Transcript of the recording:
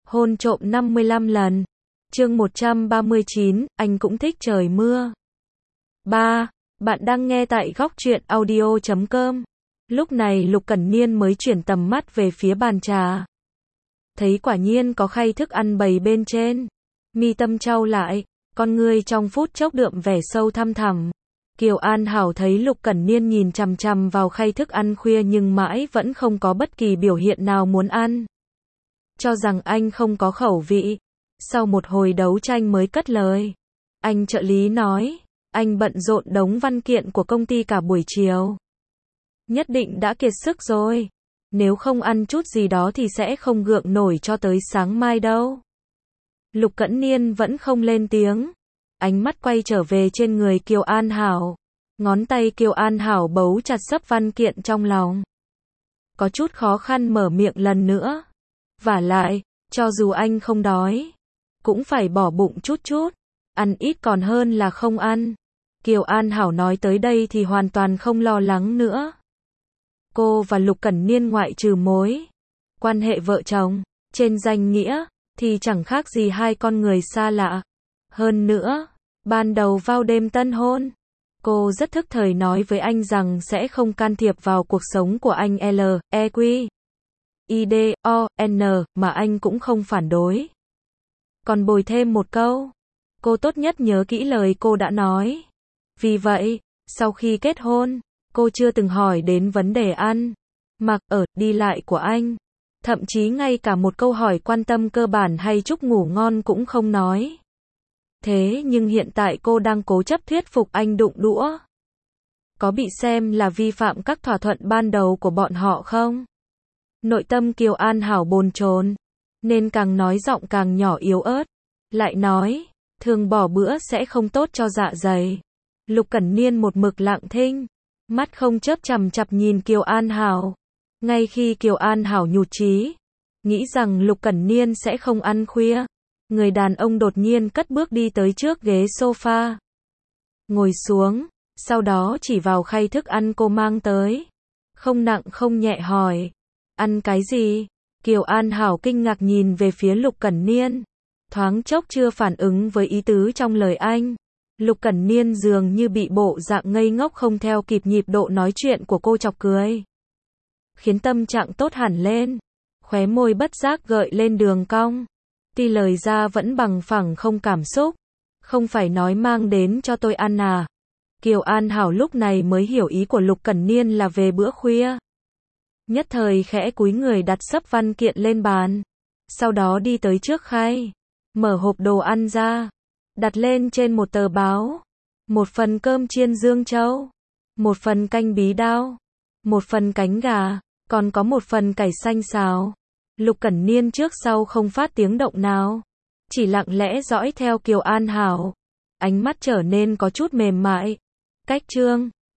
Hôn trộm 55 lần. Chương 139, anh cũng thích trời mưa. 3. Bạn đang nghe tại góc truyện audio.com. Lúc này Lục Cẩn Niên mới chuyển tầm mắt về phía bàn trà. Thấy quả nhiên có khay thức ăn bày bên trên. Mi tâm chau lại, con ngươi trong phút chốc đượm vẻ sâu thăm thẳm. Kiều An Hảo thấy Lục Cẩn Niên nhìn chằm chằm vào khay thức ăn khuya nhưng mãi vẫn không có bất kỳ biểu hiện nào muốn ăn. Cho rằng anh không có khẩu vị. Sau một hồi đấu tranh mới cất lời. Anh trợ lý nói, anh bận rộn đống văn kiện của công ty cả buổi chiều. Nhất định đã kiệt sức rồi. Nếu không ăn chút gì đó thì sẽ không gượng nổi cho tới sáng mai đâu. Lục Cẩn Niên vẫn không lên tiếng. Ánh mắt quay trở về trên người Kiều An Hảo. Ngón tay Kiều An Hảo bấu chặt xấp văn kiện trong lòng. Có chút khó khăn mở miệng lần nữa. Vả lại, cho dù anh không đói, cũng phải bỏ bụng chút chút. Ăn ít còn hơn là không ăn. Kiều An Hảo nói tới đây thì hoàn toàn không lo lắng nữa. Cô và Lục Cẩn Niên ngoại trừ mối quan hệ vợ chồng, trên danh nghĩa, thì chẳng khác gì hai con người xa lạ. Hơn nữa, ban đầu vào đêm tân hôn, cô rất thức thời nói với anh rằng sẽ không can thiệp vào cuộc sống của anh L.E.Q. I.D.O.N. mà anh cũng không phản đối. Còn bồi thêm một câu, cô tốt nhất nhớ kỹ lời cô đã nói. Vì vậy, sau khi kết hôn, cô chưa từng hỏi đến vấn đề ăn, mặc, ở, đi lại của anh. Thậm chí ngay cả một câu hỏi quan tâm cơ bản hay chúc ngủ ngon cũng không nói. Thế nhưng hiện tại cô đang cố chấp thuyết phục anh đụng đũa. Có bị xem là vi phạm các thỏa thuận ban đầu của bọn họ không? Nội tâm Kiều An Hảo bồn chồn, nên càng nói giọng càng nhỏ yếu ớt. Lại nói, thường bỏ bữa sẽ không tốt cho dạ dày. Lục Cẩn Niên một mực lặng thinh, mắt không chớp chằm chằm nhìn Kiều An Hảo. Ngay khi Kiều An Hảo nhụt chí, nghĩ rằng Lục Cẩn Niên sẽ không ăn khuya, người đàn ông đột nhiên cất bước đi tới trước ghế sofa. Ngồi xuống, sau đó chỉ vào khay thức ăn cô mang tới. Không nặng không nhẹ hỏi, ăn cái gì? Kiều An Hảo kinh ngạc nhìn về phía Lục Cẩn Niên. Thoáng chốc chưa phản ứng với ý tứ trong lời anh. Lục Cẩn Niên dường như bị bộ dạng ngây ngốc không theo kịp nhịp độ nói chuyện của cô chọc cười. Khiến tâm trạng tốt hẳn lên. Khóe môi bất giác gợi lên đường cong. Tuy lời ra vẫn bằng phẳng không cảm xúc. Không phải nói mang đến cho tôi ăn à? Kiều An Hảo lúc này mới hiểu ý của Lục Cẩn Niên là về bữa khuya. Nhất thời khẽ cúi người đặt xấp văn kiện lên bàn. Sau đó đi tới trước khay. Mở hộp đồ ăn ra. Đặt lên trên một tờ báo. Một phần cơm chiên Dương Châu. Một phần canh bí đao. Một phần cánh gà. Còn có một phần cải xanh xào. Lục Cẩn Niên trước sau không phát tiếng động nào. Chỉ lặng lẽ dõi theo Kiều An Hảo. Ánh mắt trở nên có chút mềm mại. Cách chương.